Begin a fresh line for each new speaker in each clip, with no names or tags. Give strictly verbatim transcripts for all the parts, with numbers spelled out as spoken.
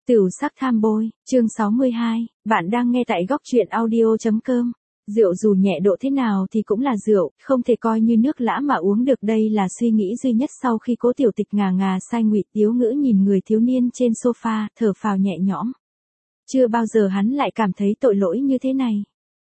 Tửu sắc tham bôi, chương sáu mươi hai, bạn đang nghe tại góc truyện audio.com. Rượu dù nhẹ độ thế nào thì cũng là rượu, không thể coi như nước lã mà uống được, đây là suy nghĩ duy nhất sau khi Cố Tiểu Tịch ngà ngà sai. Ngụy Tiếu Ngữ nhìn người thiếu niên trên sofa, thở phào nhẹ nhõm. Chưa bao giờ hắn lại cảm thấy tội lỗi như thế này.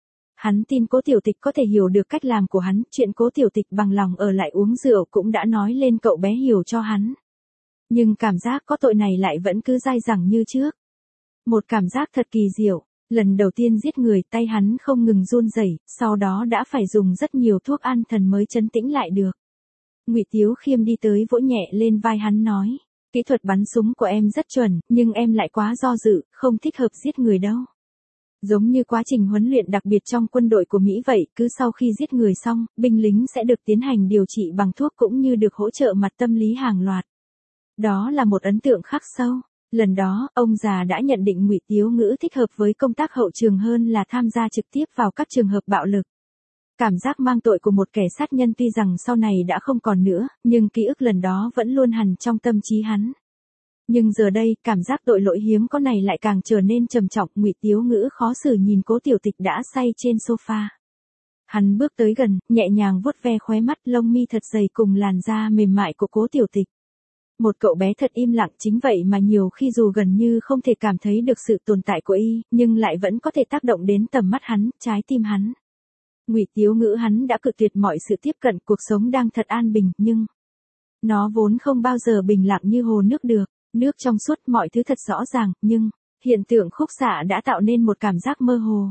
Hắn tin Cố Tiểu Tịch có thể hiểu được cách làm của hắn, chuyện Cố Tiểu Tịch bằng lòng ở lại uống rượu cũng đã nói lên cậu bé hiểu cho hắn. Nhưng cảm giác có tội này lại vẫn cứ dai dẳng như trước. Một cảm giác thật kỳ diệu, lần đầu tiên giết người tay hắn không ngừng run rẩy, sau đó đã phải dùng rất nhiều thuốc an thần mới trấn tĩnh lại được. Ngụy Tiếu Khiêm đi tới vỗ nhẹ lên vai hắn nói, kỹ thuật bắn súng của em rất chuẩn, nhưng em lại quá do dự, không thích hợp giết người đâu. Giống như quá trình huấn luyện đặc biệt trong quân đội của Mỹ vậy, cứ sau khi giết người xong, binh lính sẽ được tiến hành điều trị bằng thuốc cũng như được hỗ trợ mặt tâm lý hàng loạt. Đó là một ấn tượng khắc sâu. Lần đó, ông già đã nhận định Ngụy Tiếu Ngữ thích hợp với công tác hậu trường hơn là tham gia trực tiếp vào các trường hợp bạo lực. Cảm giác mang tội của một kẻ sát nhân tuy rằng sau này đã không còn nữa, nhưng ký ức lần đó vẫn luôn hằn trong tâm trí hắn. Nhưng giờ đây, cảm giác tội lỗi hiếm có này lại càng trở nên trầm trọng. Ngụy Tiếu Ngữ khó xử nhìn Cố Tiểu Tịch đã say trên sofa. Hắn bước tới gần, nhẹ nhàng vuốt ve khóe mắt, lông mi thật dày cùng làn da mềm mại của Cố Tiểu Tịch. Một cậu bé thật im lặng, chính vậy mà nhiều khi dù gần như không thể cảm thấy được sự tồn tại của y, nhưng lại vẫn có thể tác động đến tầm mắt hắn, trái tim hắn. Ngụy Tiếu Ngữ hắn đã cự tuyệt mọi sự tiếp cận, cuộc sống đang thật an bình, nhưng nó vốn không bao giờ bình lặng như hồ nước được, nước trong suốt, mọi thứ thật rõ ràng, nhưng hiện tượng khúc xạ đã tạo nên một cảm giác mơ hồ.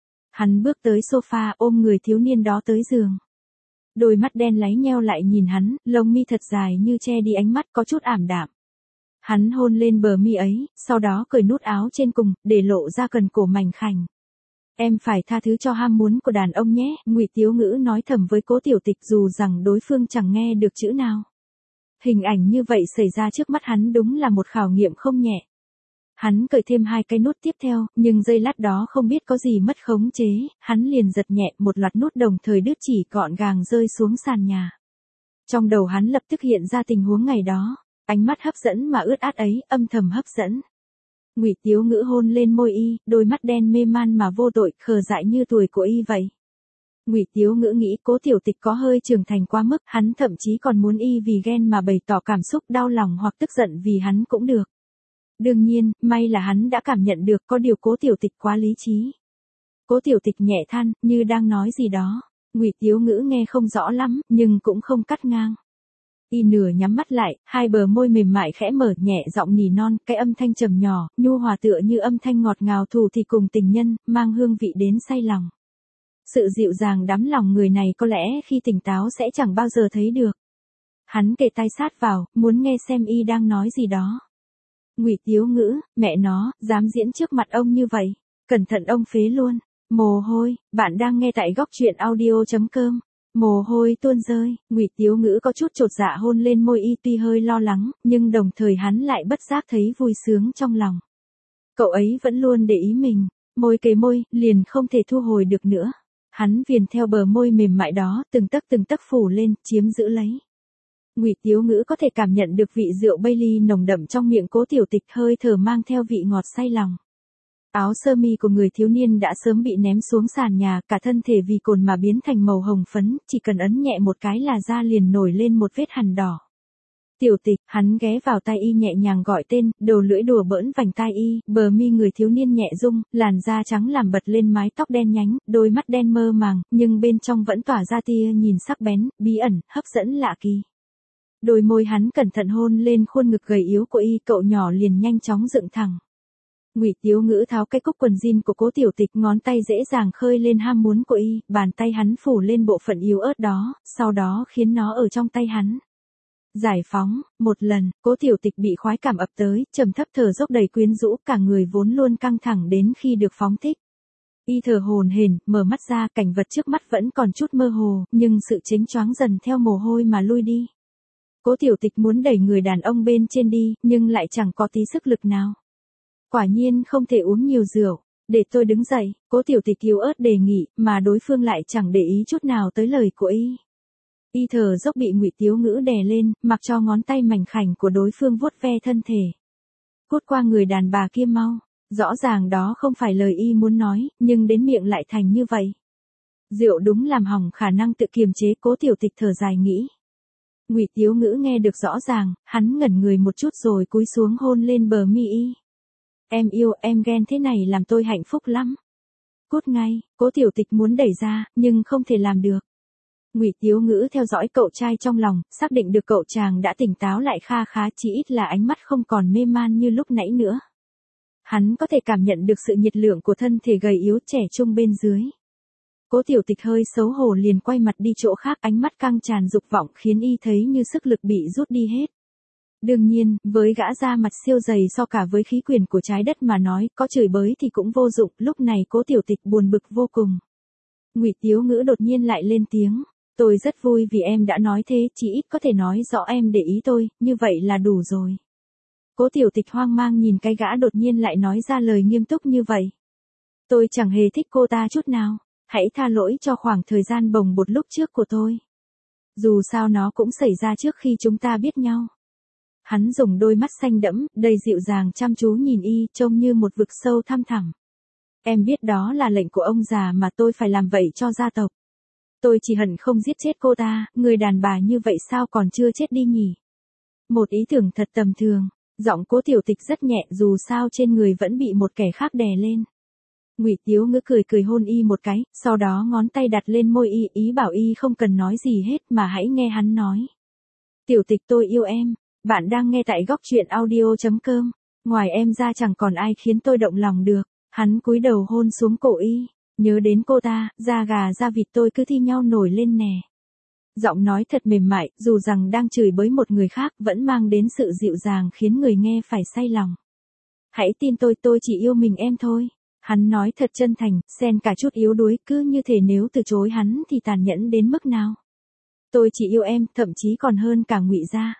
Hắn bước tới sofa, ôm người thiếu niên đó tới giường. Đôi mắt đen láy nheo lại nhìn hắn, lông mi thật dài như che đi ánh mắt có chút ảm đạm. Hắn hôn lên bờ mi ấy, sau đó cởi nút áo trên cùng, để lộ ra cần cổ mảnh khảnh. Em phải tha thứ cho ham muốn của đàn ông nhé, Ngụy Tiếu Ngữ nói thầm với Cố Tiểu Tịch dù rằng đối phương chẳng nghe được chữ nào. Hình ảnh như vậy xảy ra trước mắt hắn đúng là một khảo nghiệm không nhẹ. Hắn cởi thêm hai cái nút tiếp theo, nhưng giây lát đó không biết có gì mất khống chế, hắn liền giật nhẹ, một loạt nút đồng thời đứt chỉ gọn gàng rơi xuống sàn nhà. Trong đầu hắn lập tức hiện ra tình huống ngày đó, ánh mắt hấp dẫn mà ướt át ấy, âm thầm hấp dẫn. Ngụy Tiếu Ngữ hôn lên môi y, đôi mắt đen mê man mà vô tội, khờ dại như tuổi của y vậy. Ngụy Tiếu Ngữ nghĩ Cố Tiểu Tịch có hơi trưởng thành quá mức, hắn thậm chí còn muốn y vì ghen mà bày tỏ cảm xúc đau lòng hoặc tức giận vì hắn cũng được. Đương nhiên, may là hắn đã cảm nhận được, có điều Cố Tiểu Tịch quá lý trí. Cố Tiểu Tịch nhẹ than, như đang nói gì đó. Ngụy Tiếu Ngữ nghe không rõ lắm, nhưng cũng không cắt ngang. Y nửa nhắm mắt lại, hai bờ môi mềm mại khẽ mở, nhẹ giọng nỉ non, cái âm thanh trầm nhỏ, nhu hòa tựa như âm thanh ngọt ngào thủ thì cùng tình nhân, mang hương vị đến say lòng. Sự dịu dàng đắm lòng người này có lẽ khi tỉnh táo sẽ chẳng bao giờ thấy được. Hắn kề tai sát vào, muốn nghe xem y đang nói gì đó. Ngụy Tiếu Ngữ, mẹ nó, dám diễn trước mặt ông như vậy, cẩn thận ông phế luôn. Mồ hôi, bạn đang nghe tại góc truyện audio.com. Mồ hôi tuôn rơi, Ngụy Tiếu Ngữ có chút chột dạ hôn lên môi y, tuy hơi lo lắng, nhưng đồng thời hắn lại bất giác thấy vui sướng trong lòng. Cậu ấy vẫn luôn để ý mình, môi kề môi, liền không thể thu hồi được nữa. Hắn viền theo bờ môi mềm mại đó, từng tấc từng tấc phủ lên, chiếm giữ lấy. Ngụy Tiếu Ngữ có thể cảm nhận được vị rượu Bailey nồng đậm trong miệng Cố Tiểu Tịch, hơi thở mang theo vị ngọt say lòng. Áo sơ mi của người thiếu niên đã sớm bị ném xuống sàn nhà, cả thân thể vì cồn mà biến thành màu hồng phấn, chỉ cần ấn nhẹ một cái là da liền nổi lên một vết hằn đỏ. Tiểu Tịch, hắn ghé vào tai y nhẹ nhàng gọi tên, đầu lưỡi đùa bỡn vành tai y, bờ mi người thiếu niên nhẹ rung, làn da trắng làm bật lên mái tóc đen nhánh, đôi mắt đen mơ màng, nhưng bên trong vẫn tỏa ra tia nhìn sắc bén, bí ẩn, hấp dẫn lạ kỳ. Đôi môi hắn cẩn thận hôn lên khuôn ngực gầy yếu của y, cậu nhỏ liền nhanh chóng dựng thẳng. Ngụy Tiếu Ngữ tháo cái cúc quần jean của Cố Tiểu Tịch, ngón tay dễ dàng khơi lên ham muốn của y, bàn tay hắn phủ lên bộ phận yếu ớt đó, sau đó khiến nó ở trong tay hắn. Giải phóng, một lần, Cố Tiểu Tịch bị khoái cảm ập tới, trầm thấp thở dốc đầy quyến rũ, cả người vốn luôn căng thẳng đến khi được phóng thích. Y thở hổn hển, mở mắt ra, cảnh vật trước mắt vẫn còn chút mơ hồ, nhưng sự chếnh choáng dần theo mồ hôi mà lui đi. Cố Tiểu Tịch muốn đẩy người đàn ông bên trên đi, nhưng lại chẳng có tí sức lực nào. Quả nhiên không thể uống nhiều rượu, để tôi đứng dậy, Cố Tiểu Tịch yếu ớt đề nghị, mà đối phương lại chẳng để ý chút nào tới lời của y. Y thở dốc bị Ngụy Tiếu Ngữ đè lên, mặc cho ngón tay mảnh khảnh của đối phương vuốt ve thân thể. Cút qua người đàn bà kia mau. Rõ ràng đó không phải lời y muốn nói, nhưng đến miệng lại thành như vậy. Rượu đúng làm hỏng khả năng tự kiềm chế, Cố Tiểu Tịch thở dài nghĩ. Ngụy Tiếu Ngữ nghe được rõ ràng, hắn ngẩn người một chút rồi cúi xuống hôn lên bờ mi y. Em yêu, em ghen thế này làm tôi hạnh phúc lắm. Cút ngay, Cố Tiểu Tịch muốn đẩy ra, nhưng không thể làm được. Ngụy Tiếu Ngữ theo dõi cậu trai trong lòng, xác định được cậu chàng đã tỉnh táo lại kha khá, chỉ ít là ánh mắt không còn mê man như lúc nãy nữa. Hắn có thể cảm nhận được sự nhiệt lượng của thân thể gầy yếu trẻ trung bên dưới. Cố Tiểu Tịch hơi xấu hổ liền quay mặt đi chỗ khác, ánh mắt căng tràn dục vọng khiến y thấy như sức lực bị rút đi hết. Đương nhiên, với gã da mặt siêu dày so cả với khí quyền của trái đất mà nói, có chửi bới thì cũng vô dụng, lúc này Cố Tiểu Tịch buồn bực vô cùng. Ngụy Tiếu Ngữ đột nhiên lại lên tiếng, tôi rất vui vì em đã nói thế, chỉ ít có thể nói rõ em để ý tôi, như vậy là đủ rồi. Cố Tiểu Tịch hoang mang nhìn cái gã đột nhiên lại nói ra lời nghiêm túc như vậy. Tôi chẳng hề thích cô ta chút nào, hãy tha lỗi cho khoảng thời gian bồng bột lúc trước của tôi. Dù sao nó cũng xảy ra trước khi chúng ta biết nhau. Hắn dùng đôi mắt xanh đẫm, đầy dịu dàng chăm chú nhìn y, trông như một vực sâu thăm thẳm. Em biết đó là lệnh của ông già mà tôi phải làm vậy cho gia tộc. Tôi chỉ hận không giết chết cô ta, người đàn bà như vậy sao còn chưa chết đi nhỉ? Một ý tưởng thật tầm thường, giọng Cố Tiểu Tịch rất nhẹ, dù sao trên người vẫn bị một kẻ khác đè lên. Ngụy Tiếu Ngữ cười cười hôn y một cái, sau đó ngón tay đặt lên môi y, ý bảo y không cần nói gì hết mà hãy nghe hắn nói. Tiểu Tịch, tôi yêu em. Bạn đang nghe tại góc truyện audio chấm com. Ngoài em ra chẳng còn ai khiến tôi động lòng được. Hắn cúi đầu hôn xuống cổ y. Nhớ đến cô ta, da gà da vịt tôi cứ thi nhau nổi lên nè. Giọng nói thật mềm mại, dù rằng đang chửi bới một người khác, vẫn mang đến sự dịu dàng khiến người nghe phải say lòng. Hãy tin tôi, tôi chỉ yêu mình em thôi. Hắn nói thật chân thành, xen cả chút yếu đuối, cứ như thể nếu từ chối hắn thì tàn nhẫn đến mức nào. Tôi chỉ yêu em, thậm chí còn hơn cả Ngụy gia.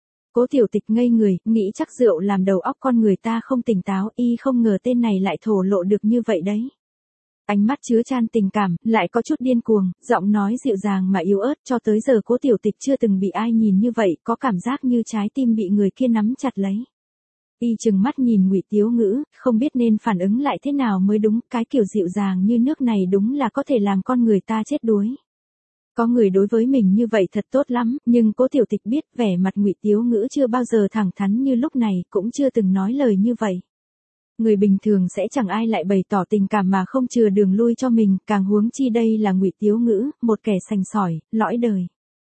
Cố Tiểu Tịch ngây người, nghĩ chắc rượu làm đầu óc con người ta không tỉnh táo, y không ngờ tên này lại thổ lộ được như vậy đấy. Ánh mắt chứa chan tình cảm, lại có chút điên cuồng, giọng nói dịu dàng mà yếu ớt, cho tới giờ Cố Tiểu Tịch chưa từng bị ai nhìn như vậy, có cảm giác như trái tim bị người kia nắm chặt lấy. Y chừng mắt nhìn Ngụy Tiếu Ngữ, không biết nên phản ứng lại thế nào mới đúng, cái kiểu dịu dàng như nước này đúng là có thể làm con người ta chết đuối. Có người đối với mình như vậy thật tốt lắm, nhưng Cố Tiểu Tịch biết vẻ mặt Ngụy Tiếu Ngữ chưa bao giờ thẳng thắn như lúc này, cũng chưa từng nói lời như vậy. Người bình thường sẽ chẳng ai lại bày tỏ tình cảm mà không chừa đường lui cho mình, càng huống chi đây là Ngụy Tiếu Ngữ, một kẻ sành sỏi, lõi đời.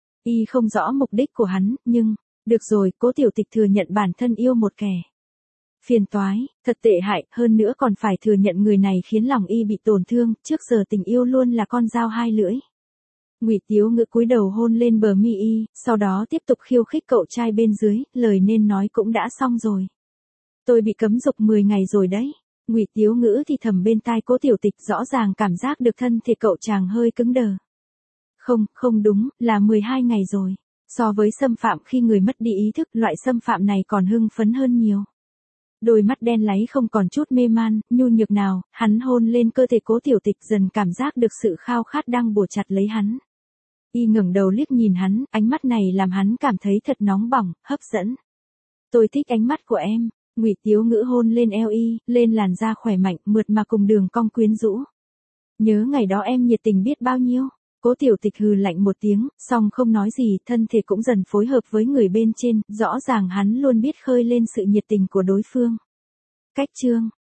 Y không rõ mục đích của hắn, nhưng, được rồi, Cố Tiểu Tịch thừa nhận bản thân yêu một kẻ. Phiền toái, thật tệ hại, hơn nữa còn phải thừa nhận người này khiến lòng y bị tổn thương, trước giờ tình yêu luôn là con dao hai lưỡi. Ngụy Tiếu Ngữ cúi đầu hôn lên bờ mi y, sau đó tiếp tục khiêu khích cậu trai bên dưới, lời nên nói cũng đã xong rồi. Tôi bị cấm dục mười ngày rồi đấy. Ngụy Tiếu Ngữ thì thầm bên tai Cố Tiểu Tịch, rõ ràng cảm giác được thân thể cậu chàng hơi cứng đờ. Không, không đúng, là mười hai ngày rồi. So với xâm phạm khi người mất đi ý thức, loại xâm phạm này còn hưng phấn hơn nhiều. Đôi mắt đen láy không còn chút mê man, nhu nhược nào, hắn hôn lên cơ thể Cố Tiểu Tịch, dần cảm giác được sự khao khát đang bủa chặt lấy hắn. Y ngẩng đầu liếc nhìn hắn, ánh mắt này làm hắn cảm thấy thật nóng bỏng, hấp dẫn. Tôi thích ánh mắt của em. Ngụy Tiếu Ngữ hôn lên eo y, lên làn da khỏe mạnh, mượt mà cùng đường cong quyến rũ. Nhớ ngày đó em nhiệt tình biết bao nhiêu. Cố Tiểu Tịch hừ lạnh một tiếng, song không nói gì, thân thể cũng dần phối hợp với người bên trên, rõ ràng hắn luôn biết khơi lên sự nhiệt tình của đối phương. Cách chương